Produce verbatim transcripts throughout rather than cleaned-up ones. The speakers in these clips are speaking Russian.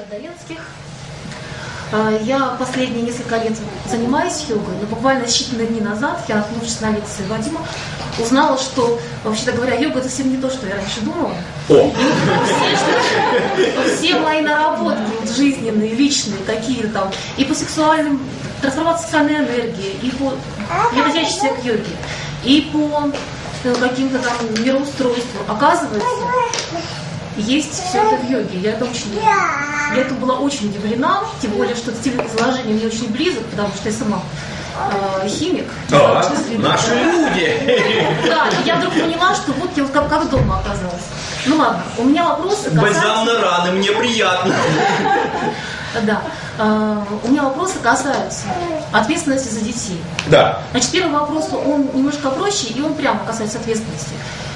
Гордоленских. Я последние несколько лет занимаюсь йогой, но буквально считанные дни назад, я, наткнувшись на лекции Вадима, узнала, что, вообще-то говоря, йога это совсем не то, что я раньше думала. О. Все, все мои наработки вот, жизненные, личные, какие-то там, и по сексуальным, трансформации сексуальной энергии, и по переводящейся к йоге, и по ну, каким-то там мироустройству, оказывается, есть все это в йоге. Я это очень, я это была очень удивлена, тем более, что стиль изложения мне очень близок, потому что я сама э, химик. Да, наши люди. Да, и я вдруг поняла, что вот я вот как, как дома оказалась. Ну ладно, у меня вопросы касаются... Бальзам на раны, мне приятно. Да. Uh, у меня вопросы касаются ответственности за детей. Да. Значит, первый вопрос, он немножко проще, и он прямо касается ответственности.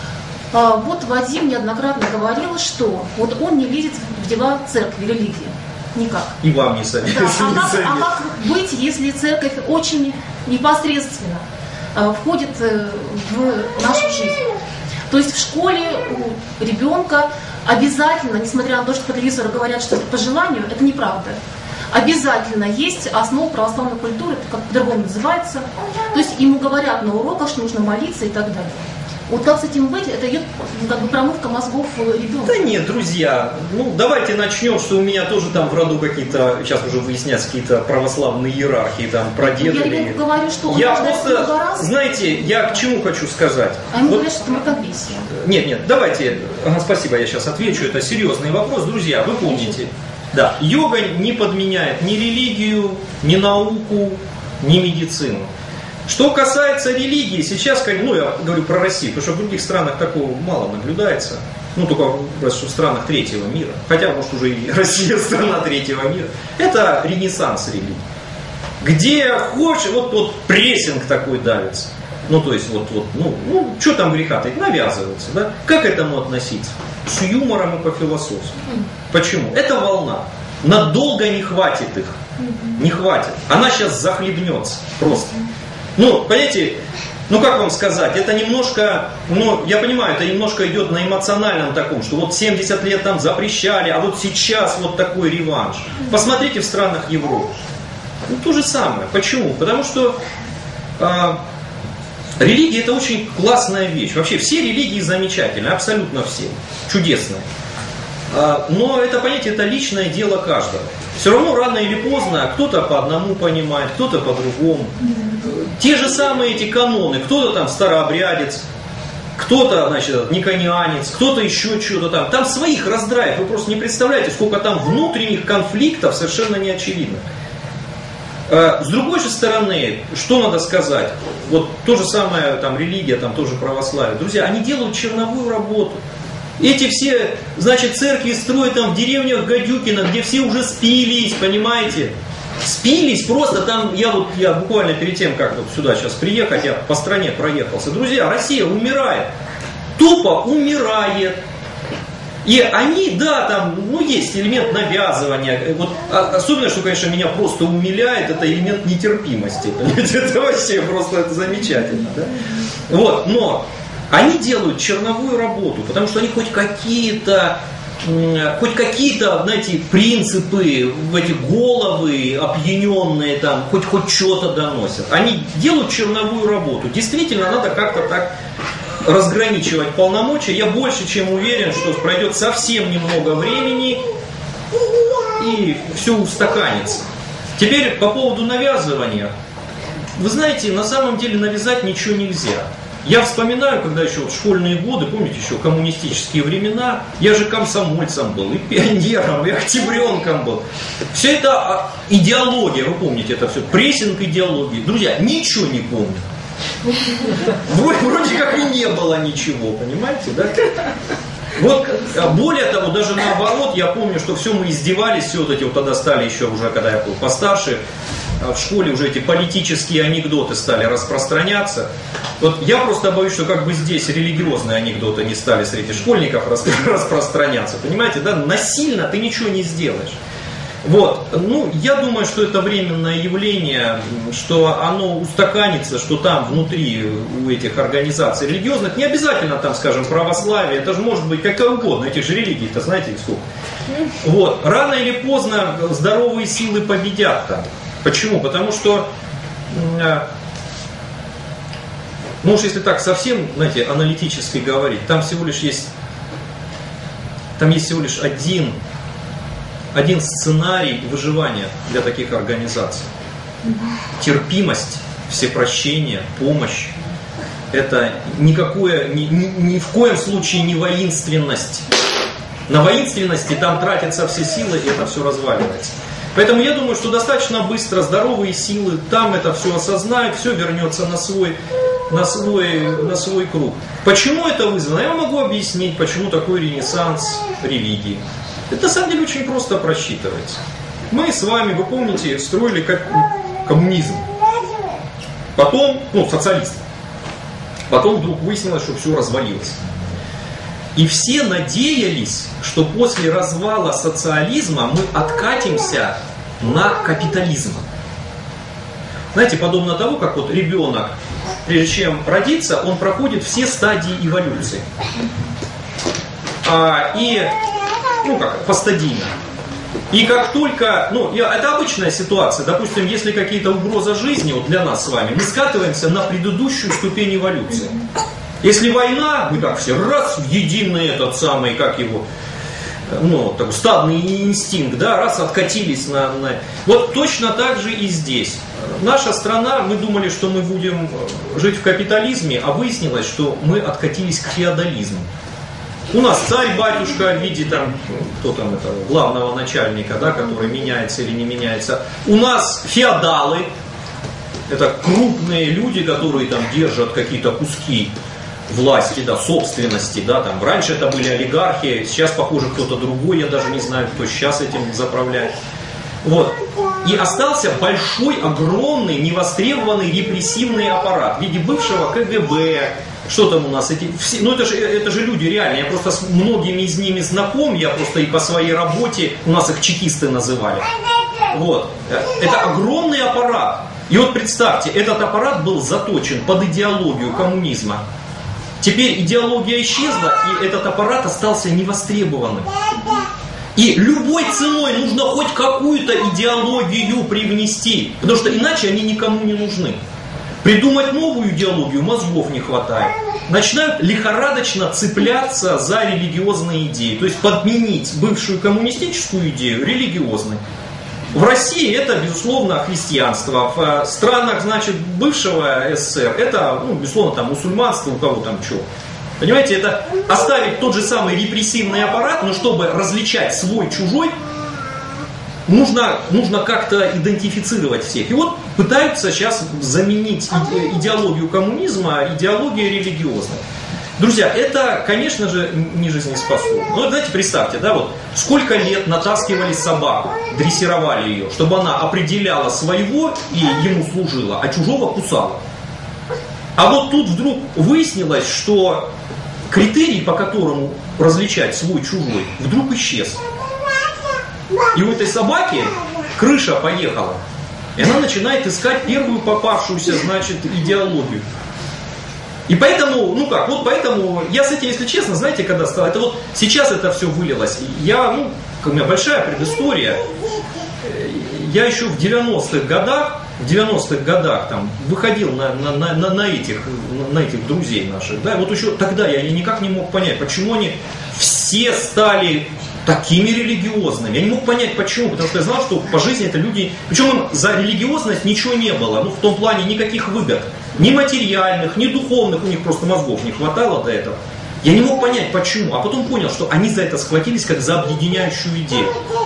Uh, вот Вадим неоднократно говорил, что вот он не лезет в дела церкви, религии. Никак. И вам не советую. Да. А, как, а как быть, если церковь очень непосредственно uh, входит uh, в нашу жизнь? То есть в школе у ребенка обязательно, несмотря на то, что по телевизору говорят, что это по желанию, это неправда. Обязательно есть основа православной культуры, это как по-другому называется. То есть ему говорят на уроках, что нужно молиться и так далее. Вот как с этим быть, это идет как бы промывка мозгов ребенка. Да нет, друзья, ну давайте начнем, что у меня тоже там в роду какие-то, сейчас уже выясняются какие-то православные иерархии, там прадеды. Я ребенку говорю, что он я рождается просто, много раз. Знаете, я к чему хочу сказать. А ему вот, говорят, что это мракобесие. Нет, нет, давайте, ага, спасибо, я сейчас отвечу, это серьезный вопрос, друзья, вы помните. Да, йога не подменяет ни религию, ни науку, ни медицину. Что касается религии, сейчас, ну я говорю про Россию, потому что в других странах такого мало наблюдается. Ну только в странах третьего мира. Хотя, может, уже и Россия страна третьего мира. Это ренессанс религии. Где хочешь, вот, вот прессинг такой давится. Ну то есть вот, вот ну, ну что там греха-то, навязывается, да? Как к этому относиться? С юмором и по-философски. Почему? Это волна. Надолго не хватит их. Не хватит. Она сейчас захлебнется просто. Ну, понимаете, ну как вам сказать, это немножко, ну, я понимаю, это немножко идет на эмоциональном таком, что вот семьдесят лет там запрещали, а вот сейчас вот такой реванш. Посмотрите в странах Европы. Ну, то же самое. Почему? Потому что э, религия это очень классная вещь. Вообще все религии замечательные, абсолютно все. Чудесные. Э, но это понятие, это личное дело каждого. Все равно рано или поздно кто-то по одному понимает, кто-то по-другому. Те же самые эти каноны, кто-то там старообрядец, кто-то, значит, никонианец, кто-то еще что-то там. Там своих раздраев, вы просто не представляете, сколько там внутренних конфликтов совершенно не очевидно. С другой же стороны, что надо сказать, вот то же самое, там, религия, там тоже православие. Друзья, они делают черновую работу. Эти все, значит, церкви строят там в деревнях Гадюкино, где все уже спились, понимаете? Спились просто там, я вот, я буквально перед тем, как вот сюда сейчас приехать, я по стране проехался. Друзья, Россия умирает. Тупо умирает. И они, да, там, ну, есть элемент навязывания. Вот, особенно, что, конечно, меня просто умиляет, это элемент нетерпимости. Понимаете? Это вообще просто это замечательно. Да? Вот, но они делают черновую работу, потому что они хоть какие-то хоть какие-то, знаете, принципы в эти головы опьяненные там, хоть хоть что-то доносят. Они делают черновую работу. Действительно, надо как-то так разграничивать полномочия. Я больше чем уверен, что пройдет совсем немного времени и все устаканится. Теперь по поводу навязывания. Вы знаете, на самом деле навязать ничего нельзя. Я вспоминаю, когда еще вот школьные годы, помните, еще коммунистические времена, я же комсомольцем был, и пионером, и октябренком был. Все это идеология, вы помните это все, прессинг идеологии. Друзья, ничего не помню. Вроде, вроде как и не было ничего, понимаете, да? Вот, более того, даже наоборот, я помню, что все мы издевались, все вот эти вот тогда стали еще уже, когда я был постарше, в школе уже эти политические анекдоты стали распространяться. Вот я просто боюсь, что как бы здесь религиозные анекдоты не стали среди школьников распространяться. Понимаете, да? Насильно ты ничего не сделаешь. Вот, ну, я думаю, что это временное явление, что оно устаканится, что там внутри у этих организаций религиозных, не обязательно там, скажем, православие, это же может быть какая угодно, этих же религий-то знаете сколько. Вот. Рано или поздно здоровые силы победят там. Почему? Потому что, ну уж если так совсем, знаете, аналитически говорить, там всего лишь есть, там есть всего лишь один, один сценарий выживания для таких организаций. Терпимость, всепрощение, помощь. Это никакое, ни, ни, ни в коем случае не воинственность. На воинственности там тратятся все силы, и это все разваливается. Поэтому я думаю, что достаточно быстро здоровые силы там это все осознают, все вернется на свой, на свой, на свой круг. Почему это вызвано? Я могу объяснить, почему такой ренессанс религии. Это на самом деле очень просто просчитывать. Мы с вами, вы помните, строили коммунизм. Потом, ну, социализм. Потом вдруг выяснилось, что все развалилось. И все надеялись, что после развала социализма мы откатимся на капитализм. Знаете, подобно тому, как вот ребенок, прежде чем родиться, он проходит все стадии эволюции. А, и, ну как, постадийно. И как только, ну, это обычная ситуация, допустим, если какие-то угрозы жизни вот для нас с вами, мы скатываемся на предыдущую ступень эволюции. Если война, мы так все раз в единый этот самый, как его, ну, такой стадный инстинкт, да, раз откатились на, на... Вот точно так же и здесь. Наша страна, мы думали, что мы будем жить в капитализме, а выяснилось, что мы откатились к феодализму. У нас царь-батюшка в виде там, кто там это, главного начальника, да, который меняется или не меняется. У нас феодалы, это крупные люди, которые там держат какие-то куски власти, да, собственности, да, там раньше это были олигархи, сейчас, похоже, кто-то другой, я даже не знаю, кто сейчас этим заправляет. Вот. И остался большой, огромный, невостребованный репрессивный аппарат в виде бывшего ка гэ бэ. Что там у нас? Эти, все, ну это же, это же люди реальные, я просто с многими из ними знаком, я просто и по своей работе, у нас их чекисты называли. Вот. Это огромный аппарат. И вот представьте, этот аппарат был заточен под идеологию коммунизма. Теперь идеология исчезла, и этот аппарат остался невостребованным. И любой ценой нужно хоть какую-то идеологию привнести, потому что иначе они никому не нужны. Придумать новую идеологию мозгов не хватает. Начинают лихорадочно цепляться за религиозные идеи, то есть подменить бывшую коммунистическую идею религиозной. В России это, безусловно, христианство. В странах, значит, бывшего эс эс эс эр это, ну, безусловно, там мусульманство, у кого там что. Понимаете, это оставить тот же самый репрессивный аппарат, но чтобы различать свой-чужой, нужно, нужно как-то идентифицировать всех. И вот пытаются сейчас заменить идеологию коммунизма идеологией религиозной. Друзья, это, конечно же, не жизнеспособно. Ну, знаете, представьте, да, вот сколько лет натаскивали собаку, дрессировали ее, чтобы она определяла своего и ему служила, а чужого кусала. А вот тут вдруг выяснилось, что критерий, по которому различать свой-чужой, вдруг исчез. И у этой собаки крыша поехала. И она начинает искать первую попавшуюся, значит, идеологию. И поэтому, ну как, вот поэтому, я с этим, если честно, знаете, когда стал, это вот сейчас это все вылилось. Я, ну, у меня большая предыстория. Я еще в девяностых годах, в девяностых годах там выходил на, на, на, на, этих, на этих друзей наших. Да? Вот еще тогда я никак не мог понять, почему они все стали такими религиозными. Я не мог понять, почему, потому что я знал, что по жизни это люди... Причем им за религиозность ничего не было, ну в том плане никаких выгод. Ни материальных, ни духовных, у них просто мозгов не хватало до этого. Я не мог понять, почему, а потом понял, что они за это схватились как за объединяющую идею.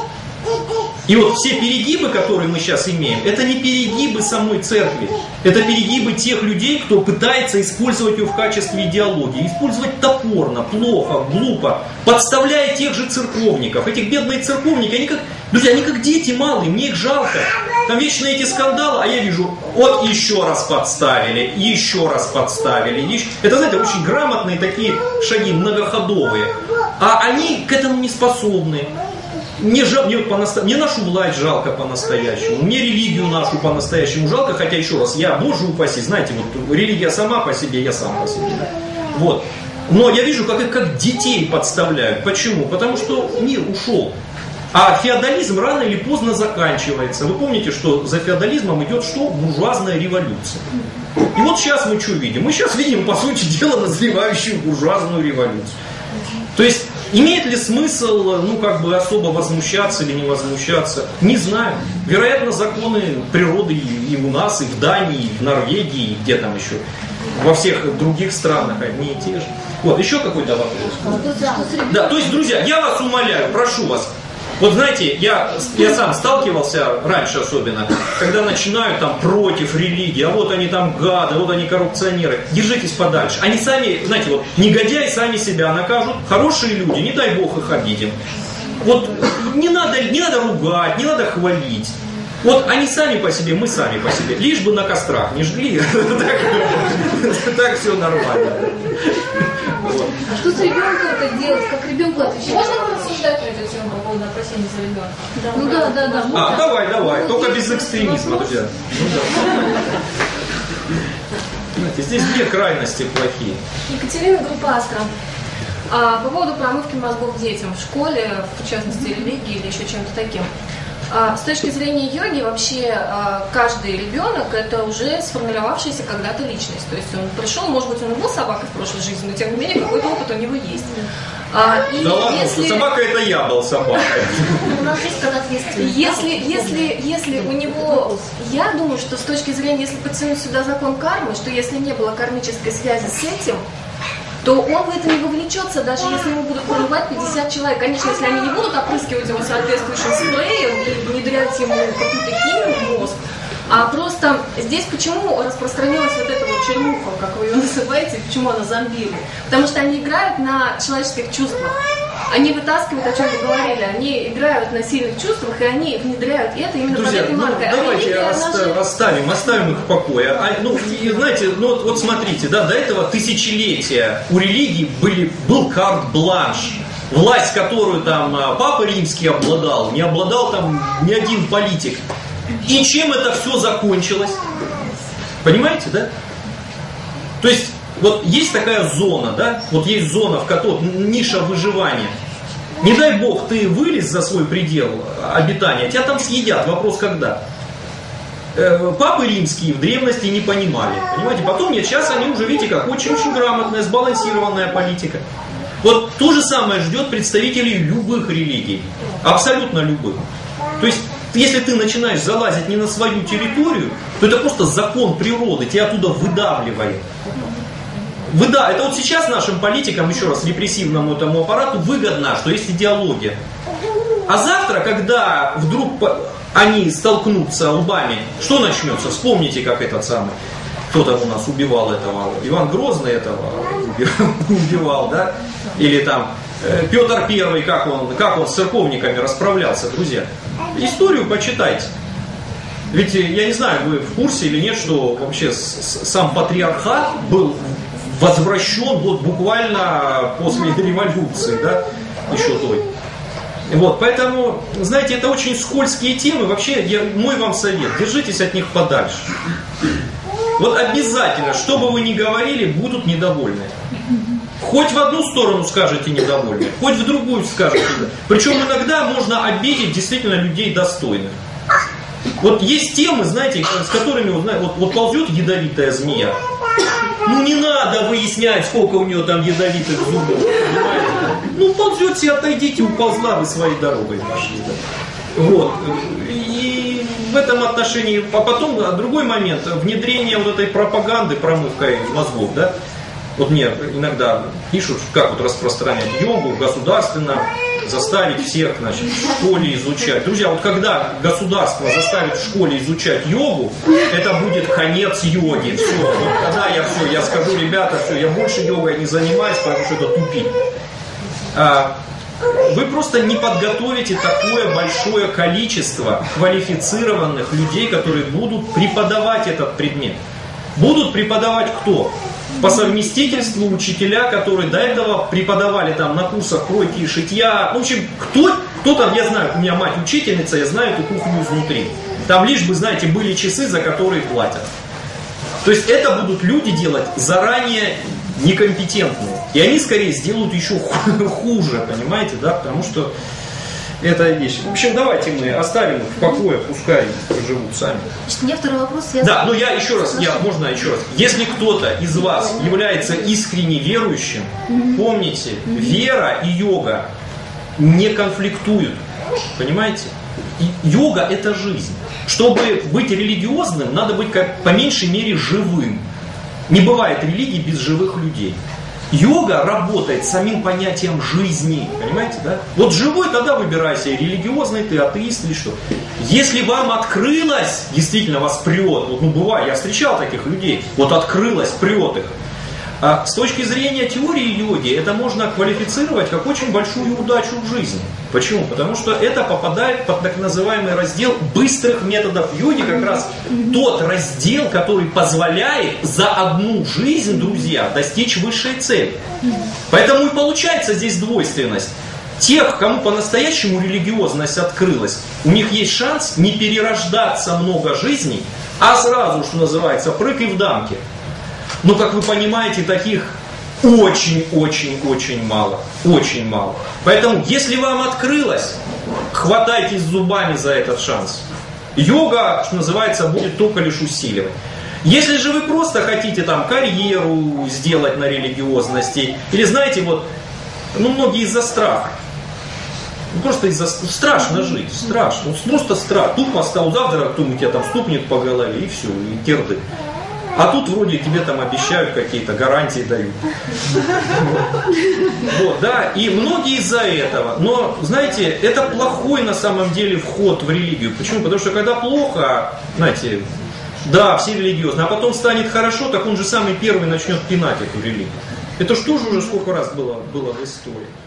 И вот все перегибы, которые мы сейчас имеем, это не перегибы самой церкви, это перегибы тех людей, кто пытается использовать ее в качестве идеологии. Использовать топорно, плохо, глупо, подставляя тех же церковников. Этих бедные церковники, они как, друзья, они как дети малые, мне их жалко. Там вечно эти скандалы, а я вижу, вот еще раз подставили, еще раз подставили. Еще... Это, знаете, очень грамотные такие шаги, многоходовые. А они к этому не способны. Мне, жал, мне, по-наста... мне нашу власть жалко по-настоящему, мне религию нашу по-настоящему жалко, хотя еще раз, я, боже упаси, знаете, вот религия сама по себе, я сам по себе. Вот. Но я вижу, как их как детей подставляют. Почему? Потому что мир ушел. А феодализм рано или поздно заканчивается. Вы помните, что за феодализмом идет что? Буржуазная революция. И вот сейчас мы что видим? Мы сейчас видим, по сути дела, назревающую буржуазную революцию. То есть, имеет ли смысл, ну, как бы особо возмущаться или не возмущаться? Не знаю. Вероятно, законы природы и у нас, и в Дании, и в Норвегии, и где там еще, во всех других странах одни и те же. Вот, еще какой-то вопрос. Да, то есть, друзья, я вас умоляю, прошу вас. Вот знаете, я, я сам сталкивался, раньше особенно, когда начинают там против религии, а вот они там гады, вот они коррупционеры. Держитесь подальше. Они сами, знаете, вот негодяи сами себя накажут. Хорошие люди, не дай бог их обидим. Вот не надо, не надо ругать, не надо хвалить. Вот они сами по себе, мы сами по себе. Лишь бы на кострах не жгли. Так все нормально. А что с ребенком это делать? Как ребенку отвечать? Можно рассуждать на эту тему по поводу опасения за ребенка? Да. Ну да, да, да. А, давай, давай, только без экстремизма, друзья. Ну, да. Знаете, здесь две крайности плохие. Екатерина, группа Астра. А, по поводу промывки мозгов детям в школе, в частности религии или еще чем-то таким. А, с точки зрения йоги, вообще а, каждый ребенок это уже сформировавшаяся когда-то личность. То есть он пришел, может быть, он и был собакой в прошлой жизни, но тем не менее какой-то опыт у него есть. А, и да ладно, если... собака это я был собакой. У нас есть когда ответственность. Если, если, если у него, я думаю, что с точки зрения, если подтянуть сюда закон кармы, что если не было кармической связи с этим, то он в это не вовлечется, даже если ему будут промывать пятьдесят человек. Конечно, если они не будут опрыскивать его соответствующим спреем и внедрять ему какую-то химию в мозг, а просто здесь почему распространилась вот эта вот чернуха, как вы ее называете, почему она зомбили? Потому что они играют на человеческих чувствах. Они вытаскивают, о чем вы говорили, они играют на сильных чувствах, и они внедряют это именно Друзья, под этой ну, маркой. давайте а оста- же... оставим, оставим их в покое. А, ну, и, знаете, ну, вот, вот смотрите, да, до этого тысячелетия у религии были, был карт-бланш. Власть, которую там Папа Римский обладал, не обладал там ни один политик. И чем это все закончилось? Понимаете, да? То есть, вот есть такая зона, да? Вот есть зона, в которой ниша выживания. Не дай бог ты вылез за свой предел обитания, тебя там съедят. Вопрос когда? Папы римские в древности не понимали. Понимаете? Потом нет, сейчас они уже, видите, как очень-очень грамотная, сбалансированная политика. Вот то же самое ждет представителей любых религий. Абсолютно любых. То есть, если ты начинаешь залазить не на свою территорию, то это просто закон природы, тебя оттуда выдавливает. Выда... Это вот сейчас нашим политикам, еще раз, репрессивному этому аппарату выгодно, что есть идеология. А завтра, когда вдруг они столкнутся лбами, что начнется? Вспомните, как этот самый, кто там у нас убивал этого, Иван Грозный этого убивал, да? Или там Петр Первый, как он, как он с церковниками расправлялся, друзья. Историю почитайте. Ведь я не знаю, вы в курсе или нет, что вообще сам патриархат был возвращен вот буквально после революции, да, еще той. Вот, поэтому, знаете, это очень скользкие темы. Вообще, я, мой вам совет, держитесь от них подальше. Вот обязательно, что бы вы ни говорили, будут недовольны. Хоть в одну сторону скажете недовольны, хоть в другую скажете. Причем иногда можно обидеть действительно людей достойных. Вот есть темы, знаете, с которыми вот, вот ползет ядовитая змея. Ну не надо выяснять, сколько у нее там ядовитых зубов, понимаете? Ну ползет себе, отойдите, уползла, вы своей дорогой пошли. Вот. И в этом отношении, а потом другой момент, внедрение вот этой пропаганды промывкой мозгов, да? Вот мне иногда пишут, как вот распространять йогу государственно, заставить всех, значит, в школе изучать. Друзья, вот когда государство заставит в школе изучать йогу, это будет конец йоги. Все, вот тогда я все, я скажу, ребята, все, я больше йогой не занимаюсь, потому что это тупик. А, вы просто не подготовите такое большое количество квалифицированных людей, которые будут преподавать этот предмет. Будут преподавать кто? По совместительству учителя, которые до этого преподавали там на курсах кройки и шитья. В общем, кто, кто там, я знаю, у меня мать учительница, я знаю эту кухню изнутри. Там лишь бы, знаете, были часы, за которые платят. То есть это будут люди делать заранее некомпетентные. И они скорее сделают еще хуже, понимаете, да, потому что эта вещь. В общем, давайте мы оставим их в покое, пускай живут сами. Значит, у меня второй вопрос связан. Да, но я еще раз, я, можно еще раз. Если кто-то из вас является искренне верующим, помните, вера и йога не конфликтуют. Понимаете? И йога – это жизнь. Чтобы быть религиозным, надо быть как, по меньшей мере живым. Не бывает религии без живых людей. Йога работает с самим понятием жизни. Понимаете, да? Вот живой, тогда выбирайся, религиозный ты, атеист или что. Если вам открылось, действительно вас прет, вот, ну бывает, я встречал таких людей, вот открылось, прет их. А с точки зрения теории йоги, это можно квалифицировать как очень большую удачу в жизни. Почему? Потому что это попадает под так называемый раздел быстрых методов йоги, как раз тот раздел, который позволяет за одну жизнь, друзья, достичь высшей цели. Поэтому и получается здесь двойственность. Тех, кому по-настоящему религиозность открылась, у них есть шанс не перерождаться много жизней, а сразу, что называется, прыг и в дамке. Но, как вы понимаете, таких очень-очень-очень мало. Очень мало. Поэтому, если вам открылось, хватайтесь зубами за этот шанс. Йога, что называется, будет только лишь усиливать. Если же вы просто хотите там карьеру сделать на религиозности, или знаете, вот, ну, многие из-за страха. Ну, просто из-за страшно жить, страшно. Ну, просто страх. Тупо стал завтра, кто-нибудь тебя там стукнет по голове, и все, и терды. А тут вроде тебе там обещают какие-то гарантии дают. Вот, да, и многие из-за этого. Но, знаете, это плохой на самом деле вход в религию. Почему? Потому что когда плохо, знаете, да, все религиозны, а потом станет хорошо, так он же самый первый начнет пинать эту религию. Это ж тоже уже сколько раз было, было в истории.